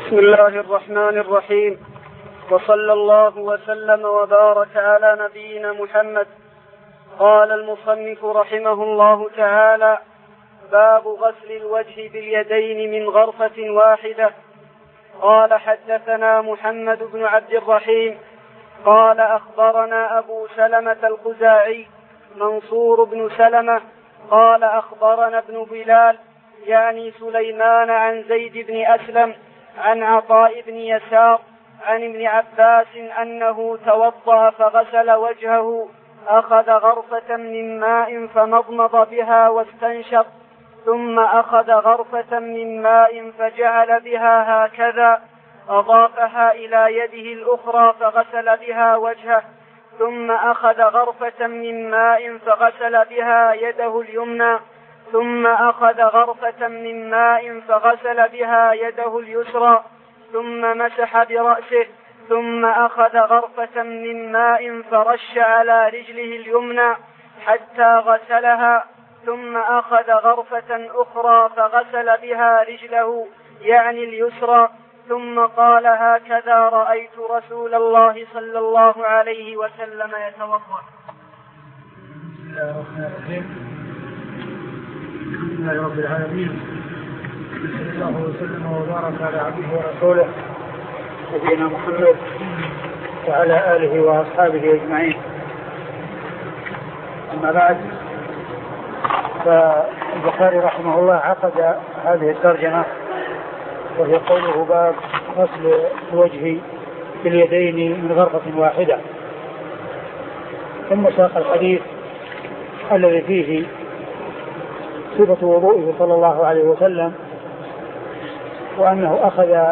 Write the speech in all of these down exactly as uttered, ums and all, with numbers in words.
بسم الله الرحمن الرحيم، وصلى الله وسلم وبارك على نبينا محمد. قال المصنف رحمه الله تعالى: باب غسل الوجه باليدين من غرفة واحدة. قال: حدثنا محمد بن عبد الرحيم قال: أخبرنا أبو سلمة الخزاعي منصور بن سلمة قال: أخبرنا ابن بلال يعني سليمان عن زيد بن أسلم عن عطاء بن يسار عن ابن عباس أنه توضأ فغسل وجهه، أخذ غرفة من ماء فمضمض بها واستنشق، ثم أخذ غرفة من ماء فجعل بها هكذا، أضافها إلى يده الأخرى فغسل بها وجهه، ثم أخذ غرفة من ماء فغسل بها يده اليمنى، ثم أخذ غرفة من ماء فغسل بها يده اليسرى، ثم مسح برأسه، ثم أخذ غرفة من ماء فرش على رجله اليمنى حتى غسلها، ثم أخذ غرفة أخرى فغسل بها رجله يعني اليسرى، ثم قال: هكذا رأيت رسول الله صلى الله عليه وسلم يتوضأ. بسم الله الرحمن الرحيم. الحمد لله رب العالمين، صلى الله وسلم وبارك على عبده ورسوله نبينا محمد وعلى آله وأصحابه أجمعين. أما بعد، فالبخاري رحمه الله عقد هذه الترجمة وهي قوله: باب غسل الوجه باليدين من غرفة واحدة. ثم ساق الحديث الذي فيه صفة وضوئه صلى الله عليه وسلم، وأنه أخذ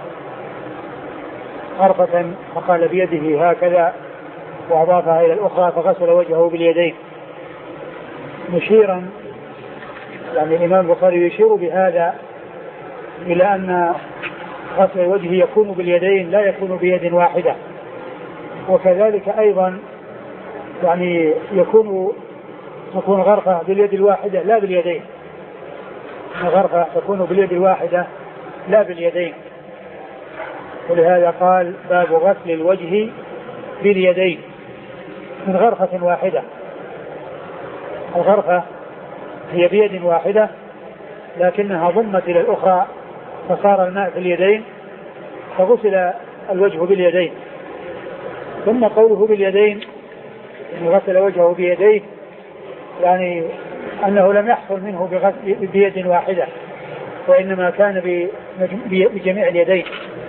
غرفة فقال بيده هكذا وأضافها إلى الأخرى فغسل وجهه باليدين، مشيرا يعني الإمام البخاري يشير بهذا إلى أن غسل الوجه يكون باليدين لا يكون بيد واحدة، وكذلك أيضا يعني يكون تكون غرفة باليد الواحدة لا باليدين، غرفة تكون باليد الواحدة لا باليدين. ولهذا قال: باب غسل الوجه باليدين من غرفة واحدة. الغرفة هي بيد واحدة لكنها ضمت إلى الأخرى فصار الماء في اليدين فغسل الوجه باليدين. ثم قوله باليدين يعني غسل وجهه بيديه، يعني أنه لم يحصل منه بيد واحدة، وإنما كان بجميع اليدين.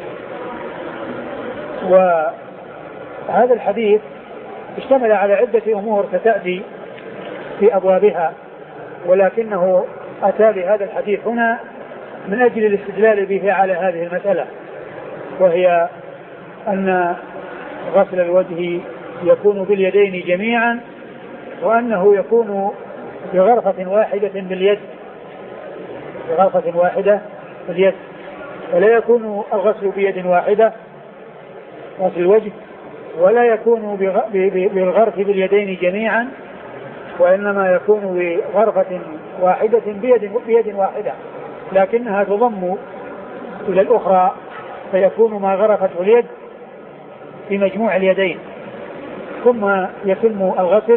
وهذا الحديث اشتمل على عدة أمور ستأتي في أبوابها، ولكنه أتى بهذا الحديث هنا من أجل الاستدلال به على هذه المسألة، وهي أن غسل الوجه يكون باليدين جميعا، وأنه يكون بغرفة واحدة باليد بغرفة واحدة باليد ولا يكون الغسل بيد واحدة غسل الوجه، ولا يكون بالغرف باليدين جميعا، وإنما يكون بغرفة واحدة بيد, بيد واحدة لكنها تضم إلى الأخرى فيكون ما غرفته اليد في مجموع اليدين، ثم يتم الغسل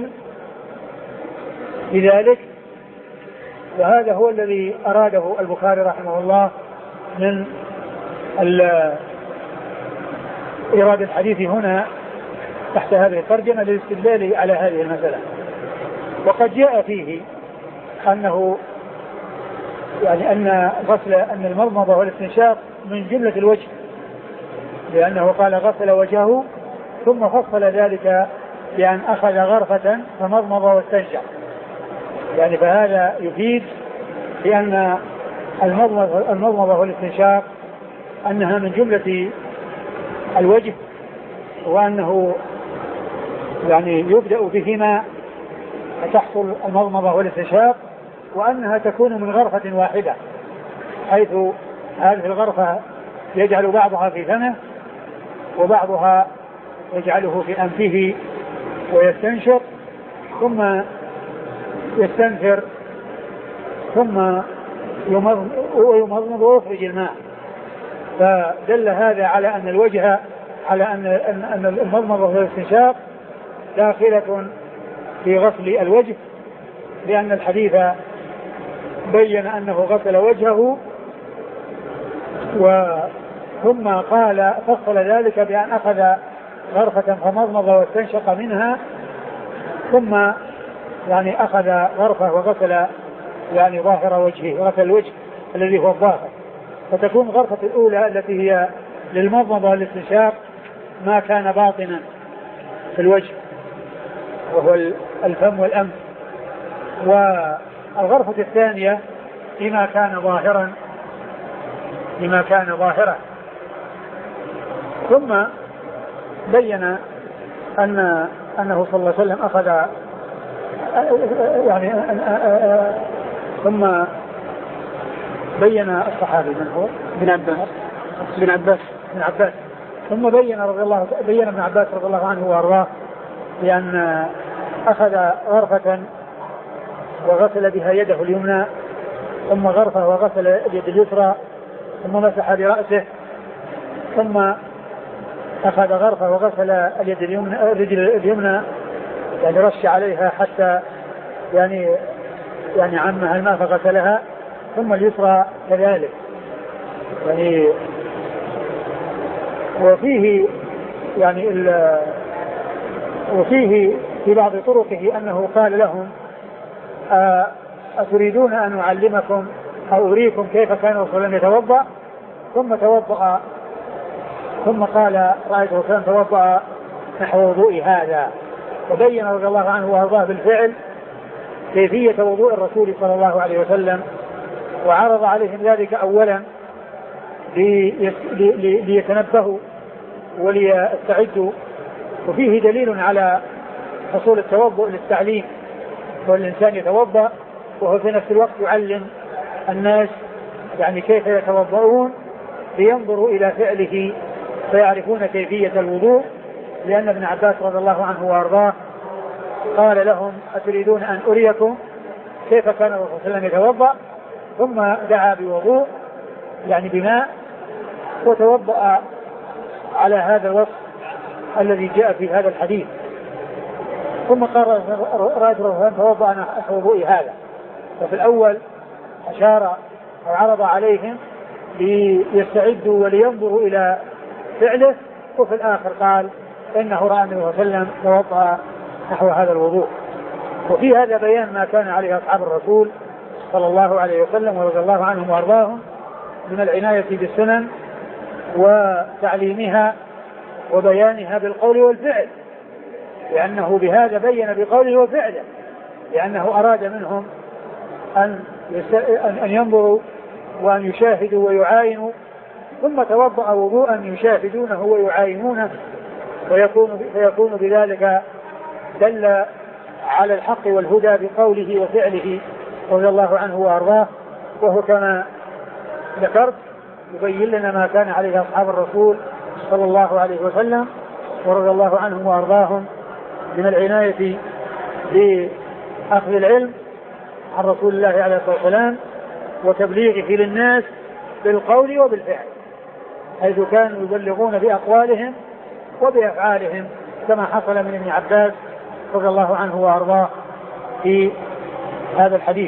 بذلك. وهذا هو الذي أراده البخاري رحمه الله من إيراد الحديث هنا تحت هذه الترجمة للاستدلال على هذه المسألة. وقد جاء فيه أنه يعني أن غسل أن المضمضة والاستنشاق من جملة الوجه، لأنه قال غسل وجهه ثم فصل ذلك بأن أخذ غرفة فمضمض واستنشق، يعني فهذا يفيد بأن المضمضة والاستنشاق أنها من جملة الوجه، وأنه يعني يبدأ بهما فتحصل المضمضة والاستنشاق، وأنها تكون من غرفة واحدة، حيث هذه الغرفة يجعل بعضها في فمه وبعضها يجعله في أنفه ويستنشق ثم يستنثر ثم يمضمض ويخرج الماء، فدل هذا على أن الوجه على أن أن المضمضة والاستنشاق داخلة في غسل الوجه، لأن الحديث بين أنه غسل وجهه، ثم قال فصل ذلك بأن أخذ غرفة فمضمض واستنشق منها، ثم يعني أخذ غرفة وغسل يعني ظاهر وجهه، غسل الوجه الذي هو الظاهر. فتكون غرفة الأولى التي هي للمضمضة والاستنشاق ما كان باطنا في الوجه وهو الفم والأنف، والغرفة الثانية لما كان ظاهرا لما كان ظاهرا. ثم بين أن أنه صلى الله عليه وسلم أخذ يعني ثم بين الصحابي من هو بن عباس بن عباس بن عباس ثم بين رضي الله بين ابن عباس رضي الله عنه وارضاه بأن أخذ غرفة وغسل بها يده اليمنى، ثم غرفة وغسل اليد اليسرى، ثم مسح برأسه، ثم أخذ غرفة وغسل اليد اليمنى الرجل اليمنى يعني رش عليها حتى يعني يعني عمها الماء فغسلها، ثم اليسرى كذلك يعني. وفيه يعني وفيه في بعض طرقه أنه قال لهم أتريدون أن أعلمكم أو أريكم كيف كان رسول الله يتوضأ؟ ثم توضأ ثم قال رأيت رسول الله توضأ نحو وضوء هذا، وبين رضي الله عنه وارضاه بالفعل كيفية وضوء الرسول صلى الله عليه وسلم، وعرض عليهم ذلك أولا ليتنبهوا وليستعدوا. وفيه دليل على حصول التوضؤ للتعليم، والإنسان يتوضأ وهو في نفس الوقت يعلم الناس يعني كيف يتوضؤون لينظروا إلى فعله فيعرفون كيفية الوضوء، لأن ابن عباس رضي الله عنه وارضاه قال لهم أتريدون أن أريكم كيف كان الرسول صلى الله عليه وسلم يتوضأ؟ ثم دعا بوضوء يعني بماء وتوضأ على هذا الوصف الذي جاء في هذا الحديث. ثم قال رأيت الرسول توضأ نحو وضوء هذا، ففي الأول أشار وعرض عليهم ليستعدوا ولينظروا إلى فعله، وفي الآخر قال إنه رأى النبي صلى الله عليه وسلم توضأ نحو هذا الوضوء. وفي هذا بيان ما كان عليه أصحاب الرسول صلى الله عليه وسلم ورضي الله عنهم وأرضاهم من العناية بالسنن وتعليمها وبيانها بالقول والفعل، لأنه بهذا بين بقوله وفعله، لأنه أراد منهم أن أن ينظروا وأن يشاهدوا ويعاينوا، ثم توضأ وضوءا يشاهدونه ويعاينونه، ويكون فيكون بذلك دل على الحق والهدى بقوله وفعله رضي الله عنه وأرضاه. وهو كما ذكرت يبين لنا ما كان عليه أصحاب الرسول صلى الله عليه وسلم ورضي الله عنهم وأرضاهم من العناية بأخذ العلم عن رسول الله عليه الصلاة والسلام وتبليغه للناس بالقول وبالفعل، حيث كانوا يبلغون بأقوالهم وبأفعالهم كما حصل من ابن عباس رضي الله عنه وأرضاه في هذا الحديث.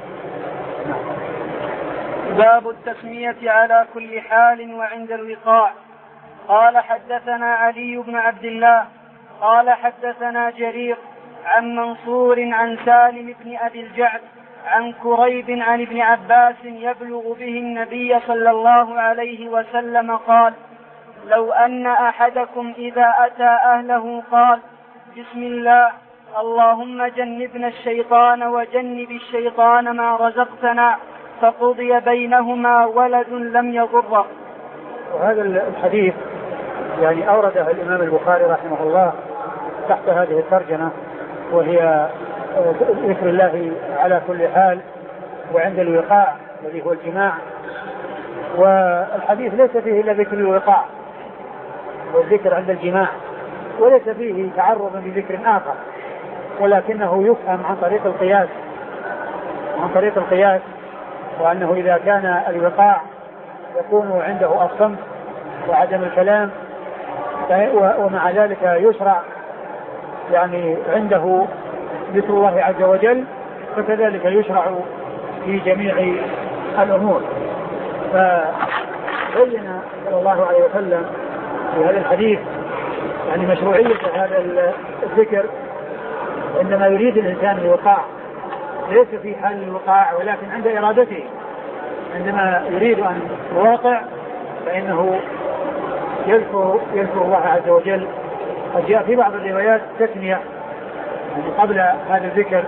باب التسمية على كل حال وعند الوقاع. قال حدثنا علي بن عبد الله قال حدثنا جرير عن منصور عن سالم بن أبي الجعد عن كريب عن ابن عباس يبلغ به النبي صلى الله عليه وسلم قال: لو أن أحدكم إذا أتى أهله قال: بسم الله اللهم جنبنا الشيطان وجنب الشيطان ما رزقتنا، فقضي بينهما ولد لم يضره. وهذا الحديث يعني أورده الإمام البخاري رحمه الله تحت هذه الترجمة، وهي ذكر الله على كل حال وعند الوقاع الذي هو الجماع. والحديث ليس فيه إلا ذكر الوقاع والذكر عند الجماع، وليس فيه تعرض بذكر آخر، ولكنه يفهم عن طريق القياس عن طريق القياس وأنه إذا كان الوقاع يكون عنده الصمت وعدم الكلام، ومع ذلك يشرع يعني عنده ذكر الله عز وجل، فكذلك يشرع في جميع الأمور. فبين صلى الله عليه وسلم في هذا الحديث يعني مشروعية هذا الذكر عندما يريد الإنسان الوقاع، ليس في حال الوقاع ولكن عند إرادته، عندما يريد أن يواقع فإنه يذكر يذكر الله عز وجل. قد جاء في بعض الروايات تثنية يعني قبل هذا الذكر،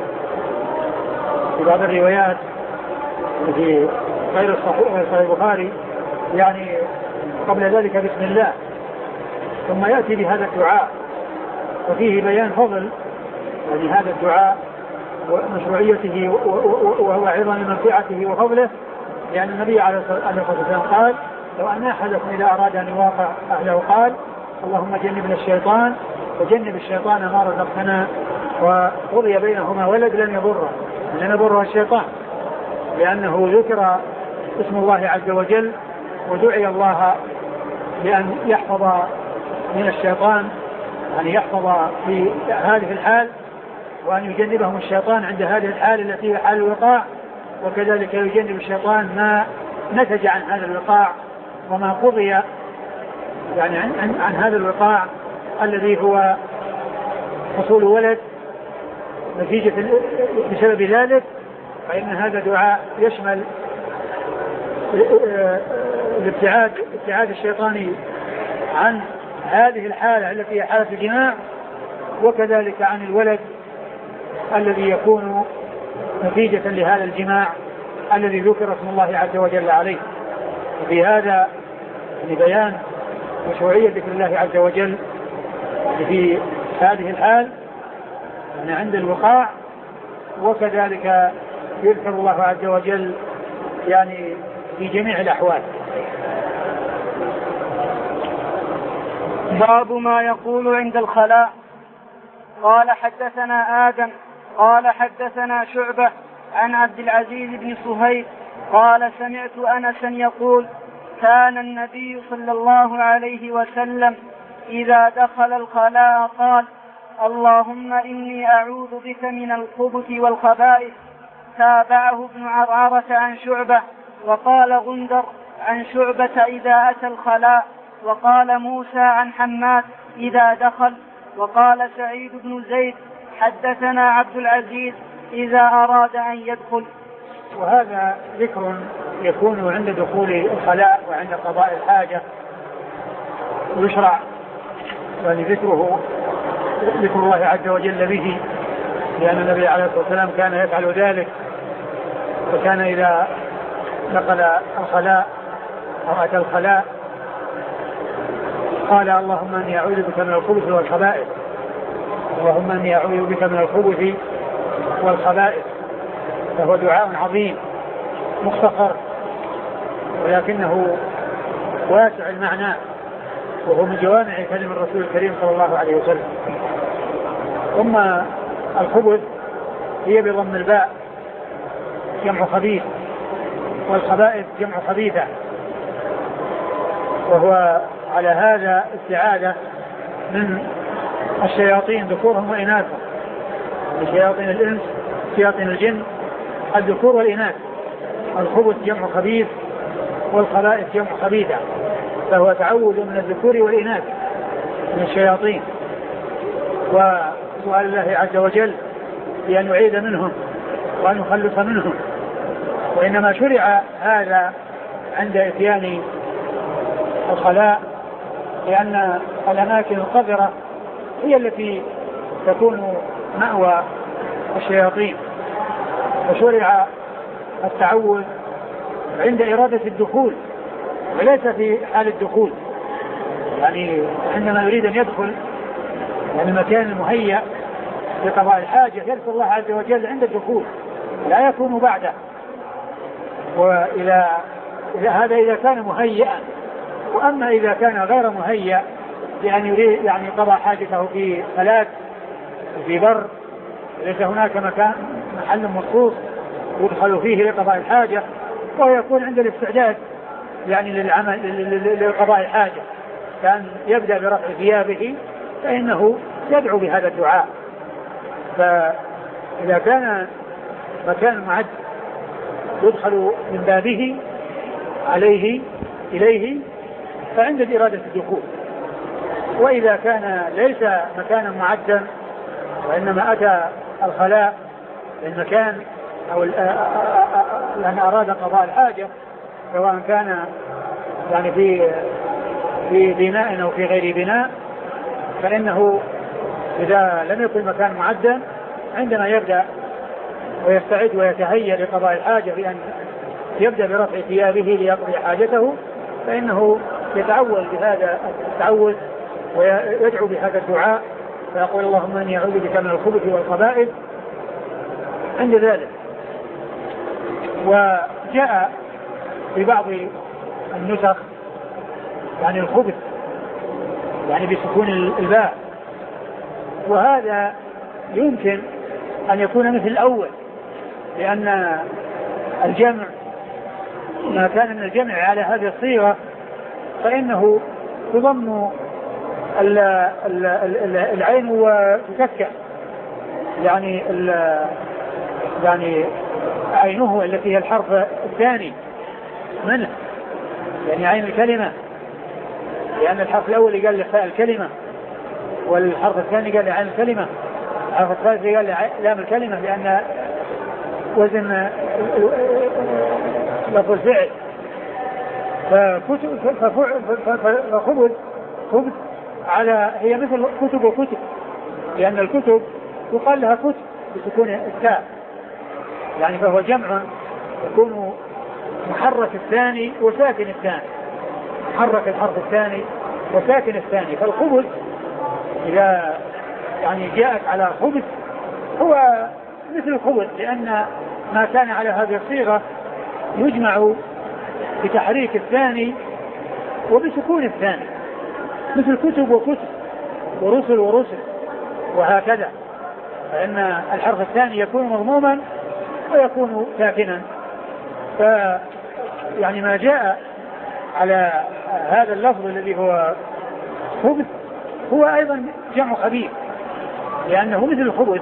في بعض الروايات في غير صحيح البخاري يعني قبل ذلك بسم الله، ثم يأتي بهذا الدعاء وفيه بيان فضل يعني هذا الدعاء ومشروعيته وهو عظم منفعته وفضله، لأن النبي عليه الصلاة والسلام قال: لو أن أحدكم إذا أراد أن يواقع أهله قال: اللهم جنبنا الشيطان وجنب الشيطان ما رزقتنا، وقضي بينهما ولد لن يضره لن يضره الشيطان، لأنه ذكر اسم الله عز وجل ودعي الله بأن يحفظ من الشيطان، أن يحفظ في هذه الحال، وأن يجنبهم الشيطان عند هذه الحال التي هي حال الوقاع، وكذلك يجنب الشيطان ما نتج عن هذا الوقاع وما قضي يعني عن, عن, عن هذا الوقاع الذي هو حصول ولد نتيجة بسبب ذلك. فإن هذا دعاء يشمل الابتعاد ابتعاد الشيطان عن هذه الحالة التي هي حالة الجماع، وكذلك عن الولد الذي يكون نتيجة لهذا الجماع الذي ذكر اسم الله عز وجل عليه. وفي هذا بيان مشروعية ذكر الله عز وجل في هذه الحال يعني عند الوقاع، وكذلك يذكر الله عز وجل يعني في جميع الأحوال. باب ما يقول عند الخلاء. قال: حدثنا آدم قال حدثنا شعبة عن عبد العزيز بن صهيب قال: سمعت أنسا يقول: كان النبي صلى الله عليه وسلم إذا دخل الخلاء قال: اللهم إني أعوذ بك من الخبث والخبائث. تابعه ابن عرعرة عن شعبة، وقال غندر عن شعبة إذا أتى الخلاء، وقال موسى عن حماد إذا دخل، وقال سعيد بن زيد حدثنا عبد العزيز إذا أراد أن يدخل. وهذا ذكر يكون عند دخول الخلاء وعند قضاء الحاجة، ويشرع يعني ذكره ذكر الله عز وجل به، لأن النبي عليه الصلاة والسلام كان يفعل ذلك، وكان إذا دخل الخلاء أو أتى الخلاء قال: اللهم إني أعوذ بك من الخبث والخبائث، اللهم إني أعوذ بك من الخبث والخبائث. فهو دعاء عظيم مختصر ولكنه واسع المعنى، وهو من جوامع كلم الرسول الكريم صلى الله عليه وسلم. ثم الخبث هي بضم الباء جمع خبيث، والخبائث جمع خبيثة، وهو على هذا استعاذة من الشياطين ذكورهم وإناثهم، شياطين الإنس شياطين الجن الذكور والإناث. الخبث جمع خبيث والخبائث جمع خبيثة، فهو تعوذ من الذكور والإناث من الشياطين، وسؤال الله عز وجل بأن يعيذ منهم وأن يخلص منهم. وإنما شرع هذا عند إتيان الخلاء، لأن الأماكن القذرة هي التي تكون مأوى الشياطين، فشرع التعوذ عند إرادة الدخول وليس في حال الدخول. يعني عندما يريد أن يدخل يعني المكان المهيأ لقضاء الحاجة يذكر الله عز وجل عند الدخول، لا يكون بعده. وإلى هذا إذا كان مهيئا. وأما إذا كان غير مهيأ لأن يريد يعني قضاء حاجته في فلات في بر ليس هناك مكان محل مخصوص يدخل فيه لقضاء الحاجة، ويكون عند الاستعداد يعني للعمل لقضاء الحاجة كان يبدأ برفع ثيابه فإنه يدعو بهذا الدعاء. فإذا كان مكان معد يدخل من بابه عليه إليه فعند إرادة الدخول. وإذا كان ليس مكانا معدا وإنما أتى الخلاء المكان أو لأن أراد قضاء الحاجة سواء كان يعني في في بناء أو في غير بناء فإنه إذا لم يكن مكان معدا عندما يبدأ ويستعد ويتهيأ لقضاء الحاجة بأن يبدأ برفع ثيابه ليقضي حاجته فإنه يتعوذ بهذا التعوذ ويدعو بهذا الدعاء فيقول اللهم إني أعوذ بك من الخبث والخبائث عند ذلك. وجاء في بعض النسخ يعني الخبث يعني بسكون الباء وهذا يمكن أن يكون مثل الأول لأن الجمع ما كان من الجمع على هذه الصيغة فإنه تضم العين وتسكن يعني يعني عينه التي هي الحرف الثاني منه يعني عين الكلمة لأن الحرف الأول قال لفاء الكلمة والحرف الثاني قال لعين الكلمة الحرف الثالث قال لام الكلمة لأن وزن لفظ الفعل فخبث خبث على هي مثل كتب وكتب لأن الكتب يقال لها كتب بسكون التاء يعني فهو جمع يكون محرك الثاني وساكن الثاني محرك الحرف الثاني وساكن الثاني. فالخبث إذا يعني جاءت على خبث هو مثل الخبث لأن ما كان على هذه الصيغة يجمع بتحريك الثاني وبسكون الثاني مثل كتب وكتب ورسل ورسل وهكذا فإن الحرف الثاني يكون مضموما ويكون ساكنا. ف يعني ما جاء على هذا اللفظ الذي هو خبث هو أيضا جمع خبيث لأنه مثل الخبث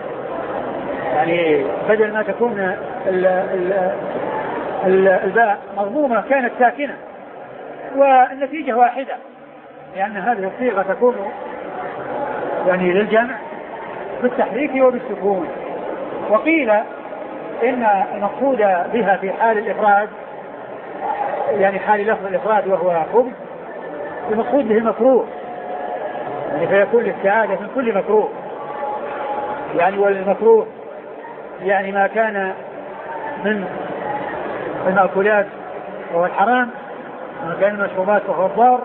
يعني بدل ما تكون ال ال ال الباء مضمومة كانت ساكنة والنتيجة واحدة لأن هذه الصيغة تكون يعني للجمع بالتحريك وبالسكون. وقيل إن المقصود بها في حال الإفراد يعني حال لفظ الإفراد وهو خبث المقصود به المكروه يعني فيكون الاستعاذة من كل مكروه يعني والمكروه يعني ما كان من المأكولات وهو الحرام ما كان من المشروبات وهو الضار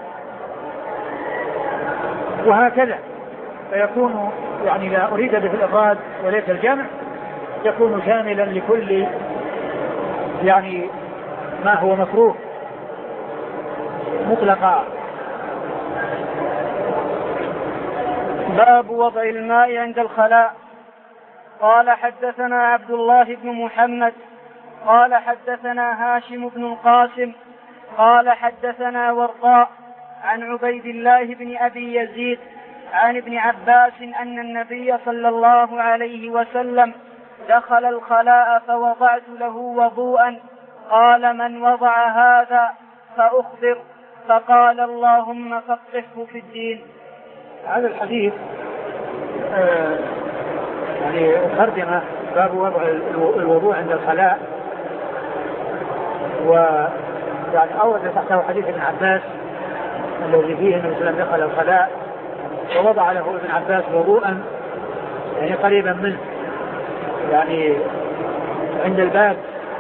وهكذا فيكون يعني لا أريد به الإفراد وليس الجمع يكون شاملا لكل يعني ما هو مكروه مطلقا. باب وضع الماء عند الخلاء. قال حدثنا عبد الله بن محمد قال حدثنا هاشم بن القاسم قال حدثنا ورقاء عن عبيد الله بن أبي يزيد عن ابن عباس أن النبي صلى الله عليه وسلم دخل الخلاء فوضعت له وضوءا قال من وضع هذا فأخبر فقال اللهم فقهه في الدين. هذا الحديث آه يعني ترجمة باب وضع الوضوء عند الخلاء ويعني أورد تحته حديث ابن عباس الذي فيه أنه وسلم دخل الخلاء ووضع له ابن عباس وضوءا يعني قريبا منه يعني عند الباب.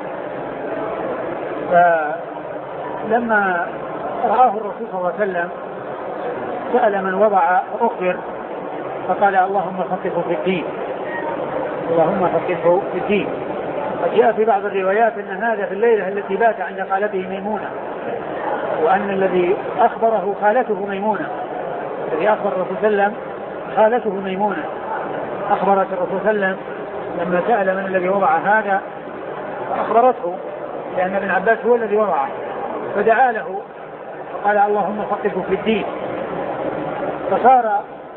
فلما رآه الرسول صلى الله عليه وسلم سأل من وضع أخبر فقال اللهم فقهه في الدين اللهم فقهه في الدين. وجاء في بعض الروايات أن هذا في الليلة التي بات عند خالته ميمونة وأن الذي أخبره خالته ميمونة الذي أخبر الرسول صلى الله عليه وسلم خالته ميمونة أخبرت الرسول صلى الله عليه وسلم لما سأل من الذي وضع هذا أخبرته لأن ابن عباس هو الذي وضعه فدعا له وقال اللهم فقهه في الدين. فصار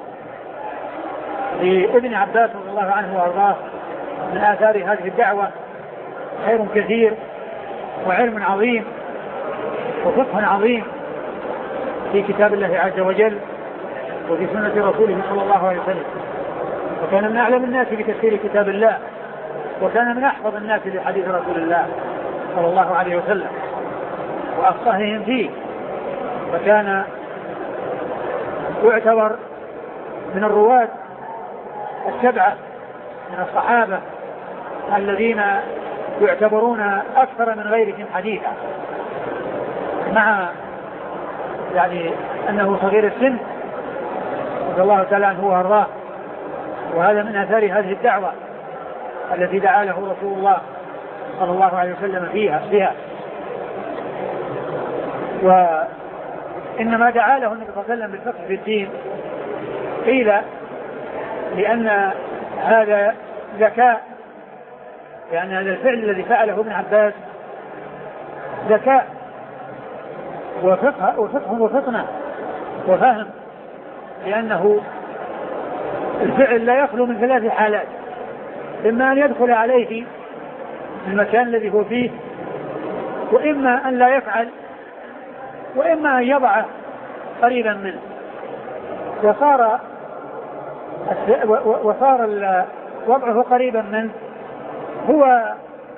لابن عباس رضي الله عنه وارضاه من آثار هذه الدعوة خير كثير وعلم عظيم وفقه عظيم في كتاب الله عز وجل وفي سنة رسوله صلى الله عليه وسلم، وكان من أعلم الناس بتفسير كتاب الله، وكان من أحفظ الناس لحديث رسول الله صلى الله عليه وسلم وأفقههم فيه، فكان يعتبر من الرواة السبعة من الصحابة الذين يعتبرون أكثر من غيرهم حديثا، مع يعني أنه صغير السن رضي الله تعالى عنه وارضاه. وهذا من آثار هذه الدعوة التي دعا له رسول الله صلى الله عليه وسلم فيها فيها وإنما دعا له النبي صلى الله عليه وسلم بالفقه في الدين قيل لأن هذا ذكاء، لأن هذا الفعل الذي فعله ابن عباس ذكاء وفقه وفقه وفطنة وفهم، لأنه الفعل لا يخلو من ثلاث حالات: إما أن يدخل عليه في المكان الذي هو فيه، وإما أن لا يفعل، وإما أن يضعه قريبا منه. وصار وصار وضعه قريبا منه هو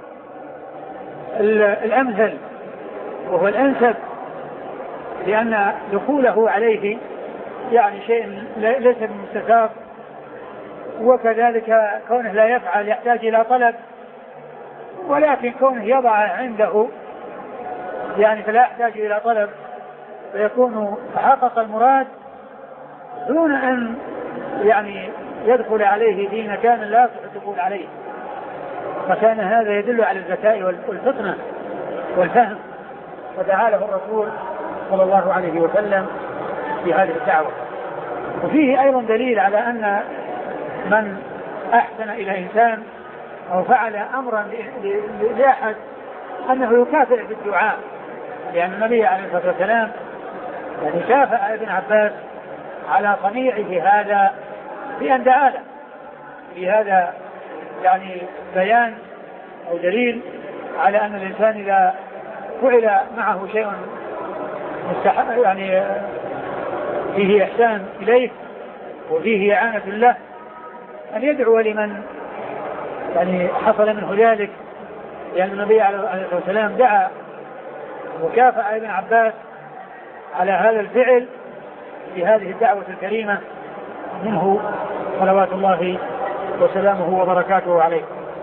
الأمثل وهو الأنسب، لأن دخوله عليه يعني شيء ليس بمستساغ، وكذلك كونه لا يفعل يحتاج إلى طلب، ولكن كونه يضع عنده يعني فلا يحتاج إلى طلب، فيكون تحقق المراد دون أن يعني يدخل عليه في مكان لا يصح الدخول عليه. فكان هذا يدل على الذكاء والفطنة والفهم، ودعا له الرسول صلى الله عليه وسلم في هذه الدعوة. وفيه أيضا دليل على أن من أحسن إلى إنسان أو فعل أمرا لأحد أنه يكافئ بالدعاء، لأن النبي عليه الصلاة والسلام يعني كافأ ابن عباس على صنيعه هذا بأن دعا له. في هذا يعني بيان أو دليل على أن الإنسان إذا فعل معه شيء مستحق يعني فيه إحسان إليه وفيه إعانة له أن يدعو لمن يعني حصل منه ذلك، لأن النبي عليه الصلاة والسلام دعا وكافأ ابن عباس على هذا الفعل في هذه الدعوة الكريمة منه صلوات الله وسلامه وبركاته عليه.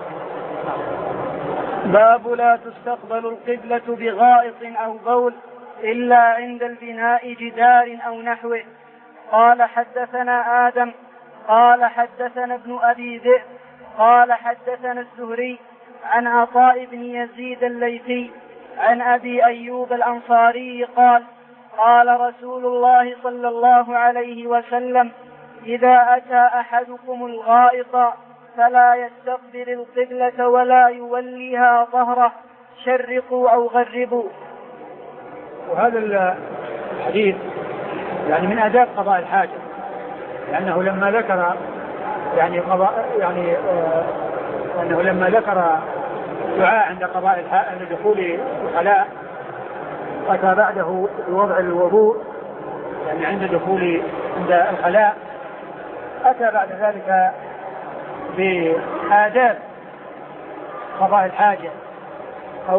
باب لا تستقبل القبلة بغائط أو بول إلا عند البناء جدار أو نحوه. قال حدثنا آدم قال حدثنا ابن أبي ذئب قال حدثنا الزهري عن عطاء بن يزيد الليثي عن أبي أيوب الأنصاري قال قال رسول الله صلى الله عليه وسلم: إذا أتى أحدكم الغائط فلا يستقبل القبلة ولا يوليها ظهره، شرقوا أو غربوا. وهذا الحديث يعني من آداب قضاء الحاجة، لأنه لما ذكر يعني قضاء يعني آه أنه لما ذكر دعاء عند قضاء الحاجة عند دخول الخلاء أتى بعده بوضع الوضوء، يعني عند دخول عند الخلاء أتى بعد ذلك بآداب قضاء الحاجة أو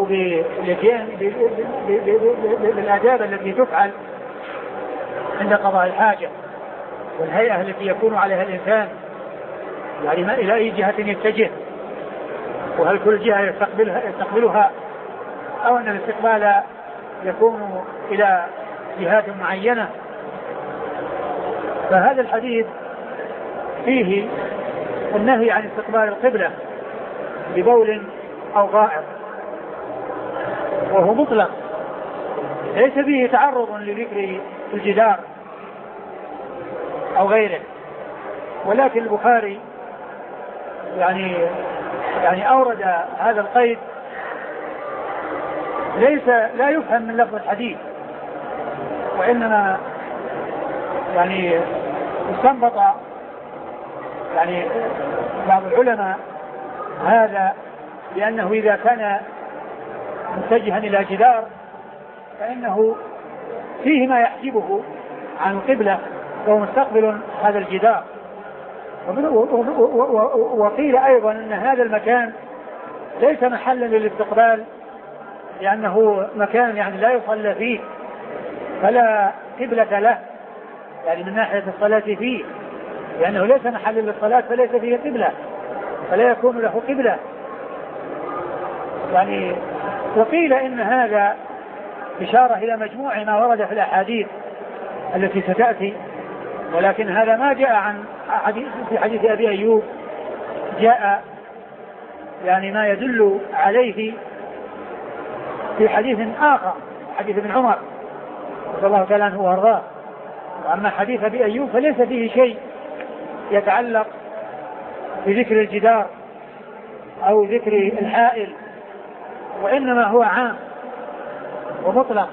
بالآداب التي تفعل عند قضاء الحاجة والهيئة التي يكون عليها الإنسان، يعني ما إلى أي جهة يتجه، وهل كل جهة يستقبلها, يستقبلها أو أن الاستقبال يكون إلى جهات معينة. فهذا الحديث فيه النهي عن استقبال القبلة ببول أو غائط، وهو مطلق ليس فيه تعرض لذكر الجدار أو غيره، ولكن البخاري يعني يعني أورد هذا القيد ليس لا يفهم من لفظ الحديث، وإنما يعني استنبط يعني بعض العلماء هذا لأنه إذا كان متجها إلى جدار فإنه فيه ما يحجبه عن القبلة وهو مستقبل هذا الجدار. وقيل أيضا أن هذا المكان ليس محلا للاستقبال لأنه مكان يعني لا يصلى فيه فلا قبلة له، يعني من ناحية الصلاة فيه، لأنه ليس محلا للصلاة فليس فيه قبلة فلا يكون له قبلة يعني. وقيل إن هذا إشارة إلى مجموع ما ورد في الأحاديث التي ستأتي، ولكن هذا ما جاء عن حديث في حديث أبي أيوب، جاء يعني ما يدل عليه في حديث آخر، حديث ابن عمر رضي الله تعالى عنه وارضاه. وأما حديث أبي أيوب فليس فيه شيء يتعلق بذكر الجدار أو ذكر الحائل، وإنما هو عام ومطلق.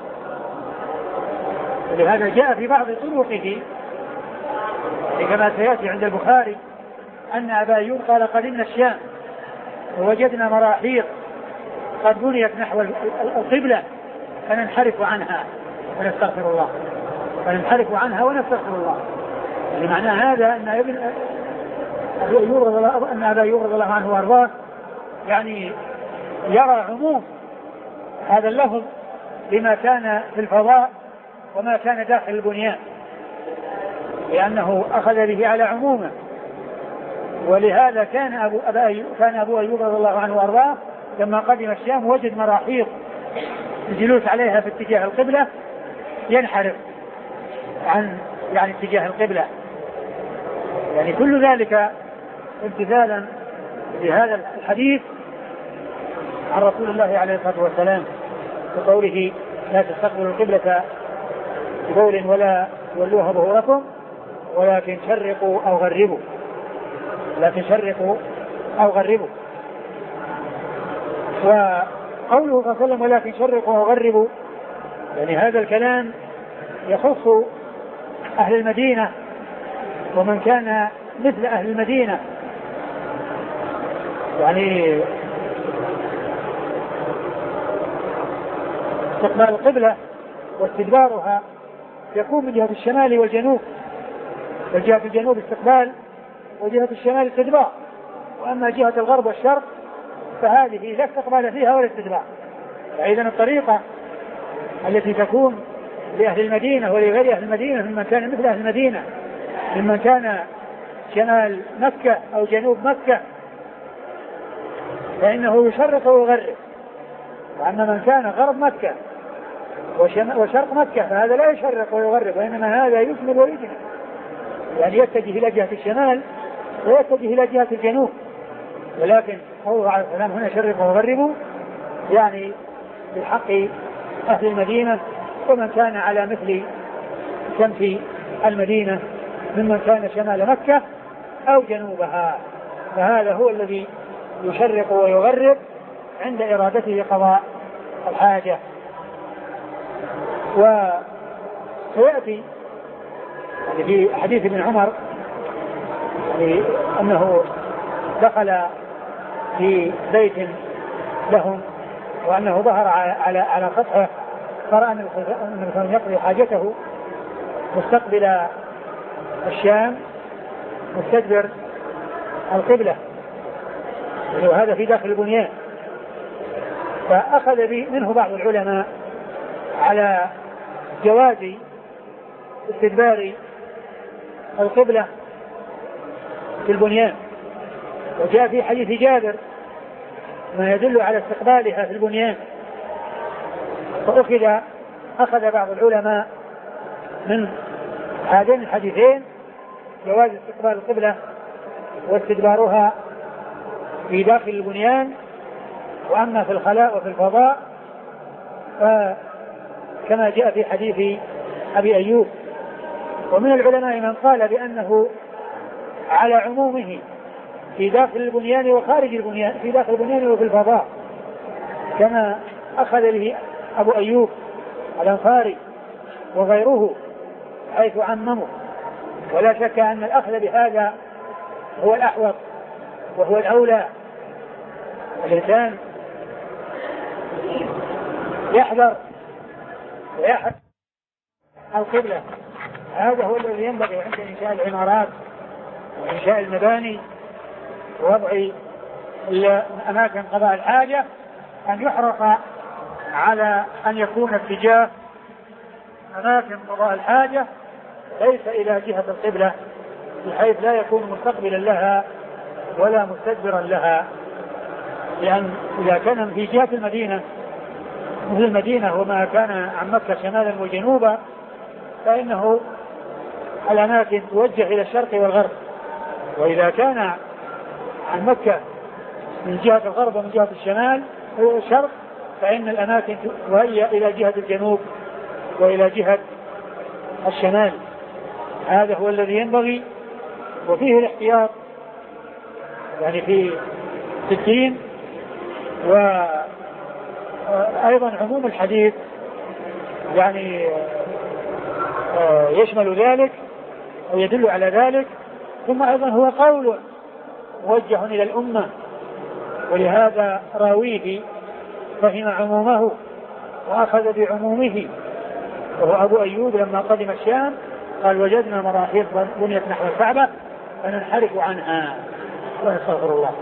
ولهذا جاء في بعض طرقه كما سيأتي عند البخاري أن أبا أيوب قال قدمنا الشام ووجدنا مراحيض قد بنيت نحو القبلة فننحرف عنها ونستغفر الله فننحرف عنها ونستغفر الله. يعني معنى هذا أن ابن أبي أيوب رضي الله أن أبا أيوب رضي الله عنه وأرضاه يعني يرى عموم هذا اللفظ لما كان في الفضاء وما كان داخل البنيان، لأنه أخذ به على عمومه. ولهذا كان أبو, أبا أيوب كان أبو أيوب رضي الله عنه وأرضاه لما قدم الشام وجد مراحيض الجلوس عليها في اتجاه القبلة ينحرف عن يعني اتجاه القبلة، يعني كل ذلك امتثالا لهذا الحديث عن رسول الله عليه الصلاة والسلام بقوله لا تستقبلوا القبلة بقول ولا ولوها ظهوركم ولكن شرقوا أو غربوا لكن شرقوا أو غربوا. وقوله صلى الله عليه وسلم ولكن شرقوا أو غربوا يعني هذا الكلام يخص أهل المدينة ومن كان مثل أهل المدينة، يعني استقبال القبلة واستدبارها يكون من جهة الشمال والجنوب، وجهة الجنوب استقبال وجهة الشمال استدبار، وأما جهة الغرب والشرق فهذه لا استقبال فيها ولا استدبار. فإذن الطريقة التي تكون لأهل المدينة ولغير أهل المدينة ممن كان مثل أهل المدينة ممن كان شمال مكة أو جنوب مكة فإنه يشرق ويغرب، وأما من كان غرب مكة وشرق مكة فهذا لا يشرق ويغرب، وإنما هذا يكمل ويجمل، يعني يتجه إلى جهة الشمال ويتجه إلى جهة الجنوب. ولكن قوله عليه السلام هنا شرق ويغرب يعني بحق أهل المدينة ومن كان على مثل شمس المدينة ممن كان شمال مكة أو جنوبها، فهذا هو الذي يشرق ويغرب عند إرادته قضاء الحاجة. وسيأتي يعني في حديث ابن عمر يعني أنه دخل في بيت لهم وأنه ظهر على على سطحه فرأى أن الإنسان يقضي حاجته مستقبل الشام مستدبر القبلة، وهذا في داخل البنيان. فأخذ منه بعض العلماء على جواز استدبار القبلة في البنيان، وجاء في حديث جابر ما يدل على استقبالها في البنيان. فأخذ أخذ بعض العلماء من هذين الحديثين جواز استقبال القبلة واستدبارها في داخل البنيان، وأما في الخلاء وفي الفضاء فكما جاء في حديث أبي أيوب. ومن العلماء من قال بأنه على عمومه في داخل البنيان وخارج البنيان، في داخل البنيان وفي الفضاء، كما أخذ به أبو أيوب الأنصاري وغيره حيث عمموا. ولا شك أن الأخذ بهذا هو الأحوط وهو الأولى. الإنسان يحذر ويحذر القبلة، هذا هو الذي ينبغي عند إنشاء العمارات وإنشاء المباني ووضع أماكن قضاء الحاجة، أن يحرص على أن يكون اتجاه أماكن قضاء الحاجة ليس إلى جهة القبلة، بحيث لا يكون مستقبلا لها ولا مستدبرا لها. لأن إذا كان في جهة المدينة مثل المدينة وما كان عن مكة شمالا وجنوبا، فإنه الأماكن توجه إلى الشرق والغرب. وإذا كان عن مكة من جهة الغرب ومن جهة الشمال والشرق، فإن الأماكن وهي إلى جهة الجنوب وإلى جهة الشمال. هذا هو الذي ينبغي، وفيه الاحتياط يعني في الدين. وأيضا عموم الحديث يعني يشمل ذلك أو يدل على ذلك. ثم أيضا هو قول موجه إلى الأمة، ولهذا راويه فهم عمومه وأخذ بعمومه. وهو أبو أيوب لما قدم الشام قال وجدنا مراحيض بنيت نحو الكعبة فننحرف عنها ونستغفر الله.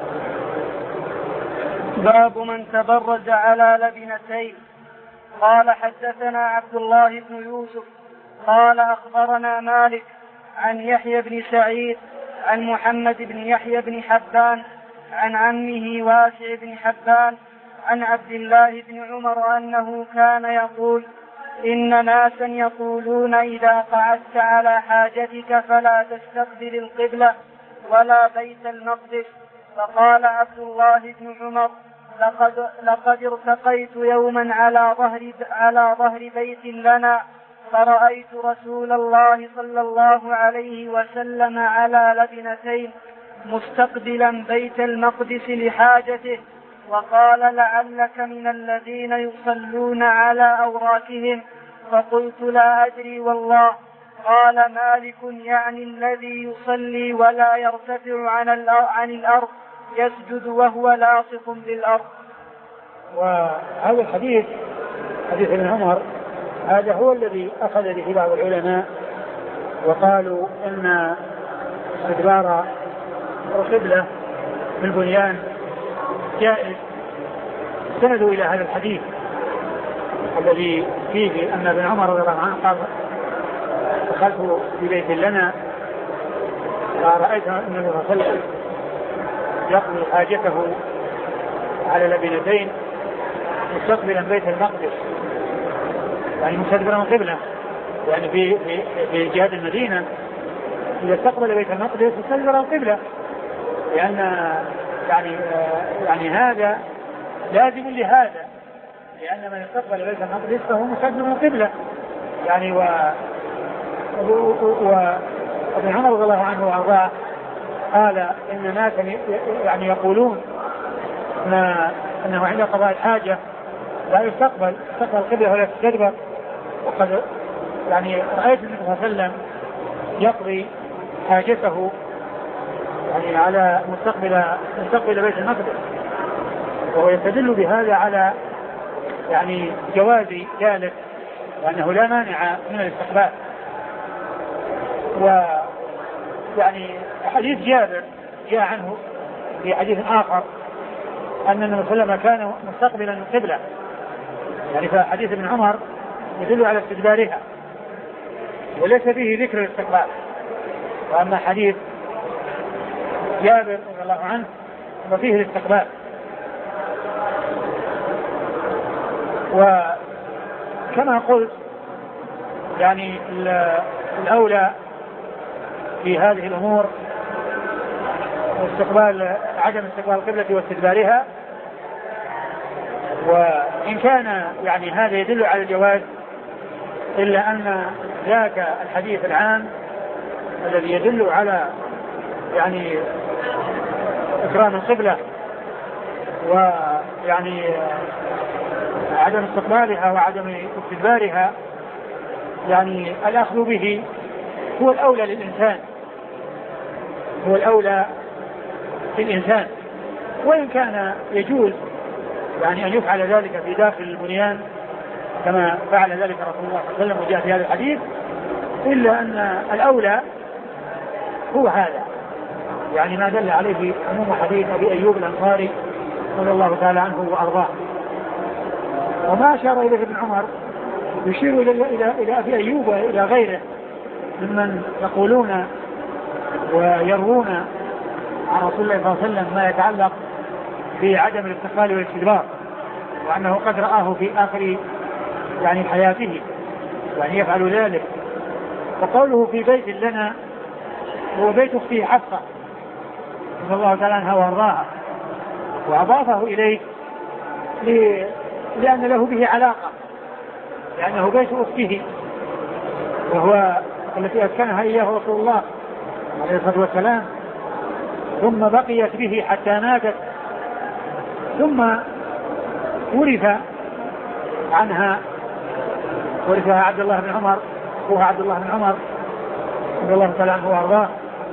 باب من تبرز على لبنتين. قال حدثنا عبد الله بن يوسف قال أخبرنا مالك عن يحيى بن سعيد عن محمد بن يحيى بن حبان عن عمه واسع بن حبان عن عبد الله بن عمر أنه كان يقول إن ناسا يقولون إذا قعدت على حاجتك فلا تستقبل القبلة ولا بيت المقدس. فقال عبد الله بن عمر لقد, لقد ارتقيت يوما على ظهر, على ظهر بيت لنا فرأيت رسول الله صلى الله عليه وسلم على لبنتين مستقبلا بيت المقدس لحاجته، وقال لعلك من الذين يصلون على أوراكهم، فقلت لا أدري والله. قال مالك يعني الذي يصلي ولا يرتفع عن الأرض يسجد وهو لاصق بالأرض. وهذا الحديث حديث ابن عمر هذا هو الذي أخذ به بعض العلماء وقالوا إن استدبار القبلة في البنيان جائز. استندوا إلى هذا الحديث الذي فيه أن ابن عمر رضي الله عنه قال دخلت في بيت لنا فرأيت النبي صلى الله عليه وسلم يقضي حاجته على لبنتين مستقبلا بيت المقدس، يعني مستدبرا القبلة، يعني في في في جهة المدينة إذا استقبل بيت المقدس مستدبرا القبلة، لأن يعني يعني هذا لازم لهذا، لأن من استقبل بيت المقدس فهو مستدبر القبلة يعني. و وابن عمر رضي الله عنه وارضاه قال ان ناسا يعني يقولون ما انه عند قضاء الحاجه لا يستقبل استقبل القبله ولا يستدبر، وقد يعني رايت النبي صلى الله عليه وسلم يقضي حاجته يعني على مستقبل مستقبل بيت المقدس، وهو يستدل بهذا على يعني جواز ذلك وانه لا مانع من الاستقبال. ويعني حديث جابر جاء عنه في حديث آخر أن النبي صلى الله عليه وسلم كان مستقبلا القبلة، يعني فحديث ابن عمر يدل على استدبارها وليس فيه ذكر الاستقبال. وأما حديث جابر رضي الله عنه ففيه الاستقبال. وكما قلت يعني الأولى في هذه الأمور استقبال عدم استقبال القبلة واستدبارها، وإن كان يعني هذا يدل على الجواز إلا أن ذاك الحديث العام الذي يدل على يعني إكرام القبلة ويعني عدم استقبالها وعدم استدبارها يعني الأخذ به هو الأولى للإنسان، هو الأولى للإنسان، وإن كان يجوز يعني أن يفعل ذلك في داخل البنيان كما فعل ذلك رسول الله صلى الله عليه وسلم وجاء في هذا الحديث، إلا أن الأولى هو هذا، يعني ما دل عليه عموم حديث أبي أيوب الأنصاري رضي الله تعالى عنه وأرضاه. وما أشار إليه ابن عمر يشير إلى إلى إلى أبي أيوب وإلى غيره ممن يقولون ويروون عن رسول الله صلى الله عليه وسلم ما يتعلق بعدم الاستقبال والاستدبار، وأنه قد رآه في آخر يعني حياته يعني يفعل ذلك. وقوله في بيت لنا هو بيت أخته حفصة رضي الله تعالى عنها وأرضاها، وأضافه إليه لأن له به علاقة، لأنه بيت أخته وهو التي أسكنها إياه رسول الله عليه الصلاة والسلام، ثم بقيت به حتى ماتت، ثم ورث عنها ورثها عبد الله بن عمر أخوها عبد الله بن عمر رضي الله تعالى عنه وأرضاه.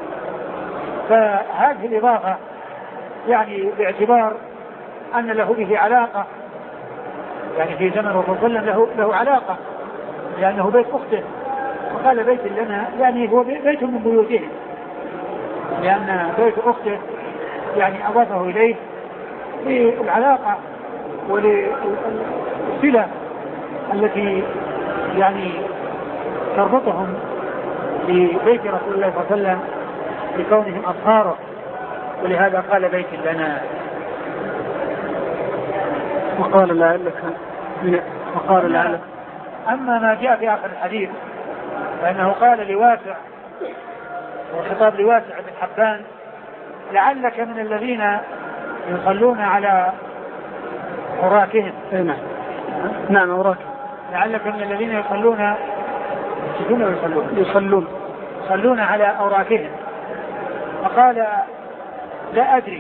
فهذه الإضافة يعني باعتبار أن له به علاقة، يعني في زمن الرسول صلى الله عليه وسلم له, له علاقة لأنه بيت أخته، وقال بيت لنا يعني هو بيت من بيوتهم، لأن بيت أخته يعني أضافه إليه للعلاقة وللصلة التي يعني تربطهم ببيت رسول الله صلى الله عليه وسلم لكونهم أصهاره، ولهذا قال بيت لنا. وقال لعلك وقال لعلك أما ما جاء في آخر الحديث فإنه قال لواسع، وخطاب لواسع بن حبان: لعلك من الذين يصلون على أوراكهم. نعم نعم أوراك. لعلك من الذين يصلون يصلون يصلون يصلون على أوراكهم. فقال: لا أدري،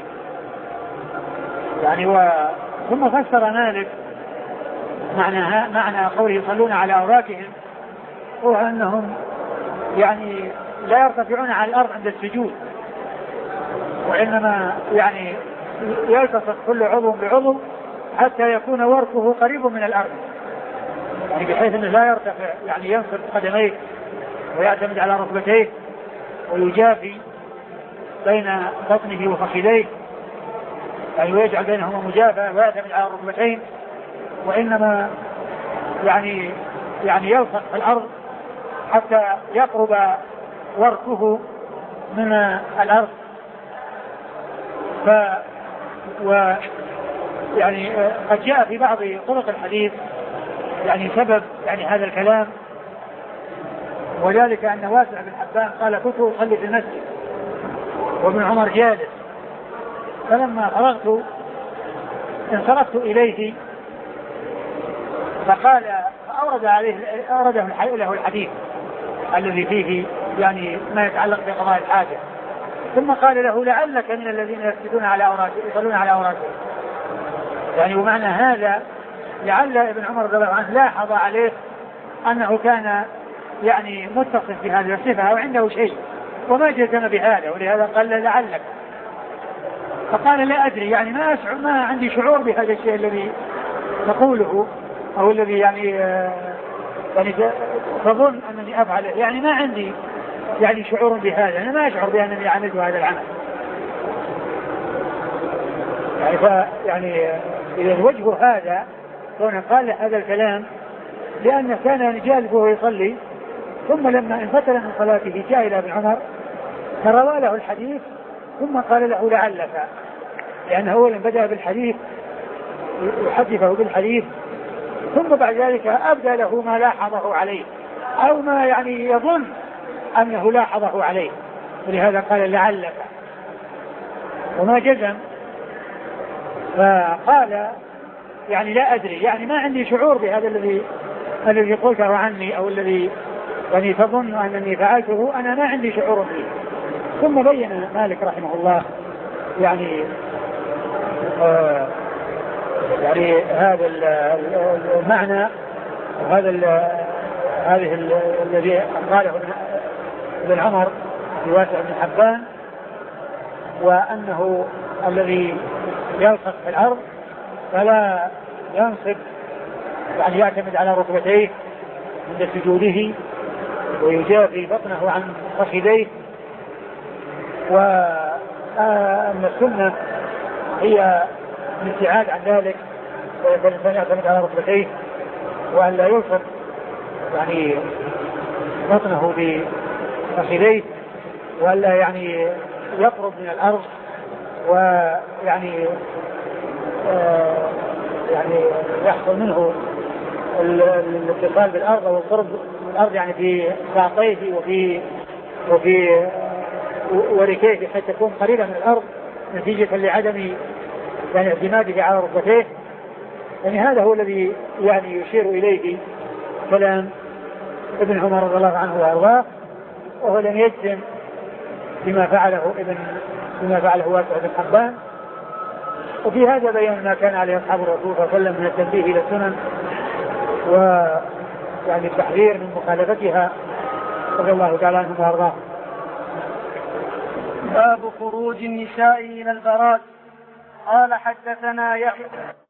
يعني و... ثم فسر مالك معنى معنى قوله يصلون على أوراكهم هو أنهم يعني لا يرتفعون على الأرض عند السجود، وإنما يعني يلتصق كل عضو بعضو حتى يكون وركه قريب من الأرض، يعني بحيث أنه لا يرتفع، يعني ينصب قدميه ويعتمد على ركبتيه ويجافي بين بطنه وفخذيه، يعني ويجعل بينهما مجافة ويعتمد على الركبتين، وإنما يعني يعني يلصق في الأرض حتى يقرب وركه من الأرض. ف و يعني قد جاء في بعض طرق الحديث يعني سبب يعني هذا الكلام، وذلك أن واسع بن حبان قال: كنت أصلي في المسجد وابن عمر جالس، فلما فرغت انصرفت إليه فقال فأورد عليه أورده له الحديث الذي فيه يعني ما يتعلق بقضاء الحاجة، ثم قال له: لعلك من الذين يسجدون على أوراقهم يصلون على أوراقهم. يعني ومعنى هذا لعل ابن عمر رضي الله عنه لاحظ عليه أنه كان يعني متصف بهذه الصفة أو عنده شيء وما جزم بهذا، ولهذا قال: لعلك. فقال: لا أدري، يعني ما أشعر، ما عندي شعور بهذا الشيء الذي تقوله أو الذي يعني يعني تظن أنني أفعله، يعني ما عندي يعني شعور بهذا، أنا ما أشعر بأنني عملت هذا العمل. يعني ف يعني إذا وجه هذا كونه قال هذا الكلام لأنه كان جالس وهو يصلي، ثم لما انفتل من صلاته جاء إلى ابن عمر فروى له الحديث ثم قال له: لعلك، لأنه أولا بدأ بالحديث يحدثه بالحديث، ثم بعد ذلك أبدى له ما لاحظه عليه أو ما يعني يظن أنه لاحظه عليه، ولهذا قال: لعلك، وما جزم. فقال: يعني لا أدري، يعني ما عندي شعور بهذا الذي الذي قلته عني أو الذي يعني تظن أنني فعلته، أنا ما عندي شعور به. ثم بين مالك رحمه الله يعني آه يعني هذا المعنى وهذا هذه الذي قاله ابن عمر في واسع بن حبان، وأنه الذي يلصق في الأرض فلا ينصب يعني يعتمد على ركبتيه عند سجوده ويجافي بطنه عن فخذيه، وأن السنة هي الابتعاد عن ذلك والإنسان يعتمد على ركبتيه وأن لا يلصق يعني بطنه بفخذيه وأن لا يعني يقرب من الأرض ويعني آه يعني يحصل منه الاتصال بالأرض أو القرب من الأرض يعني في ساقيه وفي وفي وركيه حتى تكون قريبة من الأرض نتيجة لعدم يعني اعتماده على ركبتيه. يعني هذا هو الذي يعني يشير إليه كلام ابن عمر رضي الله عنه وأرضاه، وهو لم يجزم بما فعله ابن بما فعله واسع بن حبان. وفي هذا بيان ما كان عليه أصحاب الرسول صلى الله عليه وسلم من التنبيه إلى السنن ويعني التحذير من مخالفتها رضي الله تعالى عنهم وأرضاه. باب خروج النساء إلى البراز. قال حدثنا يحيى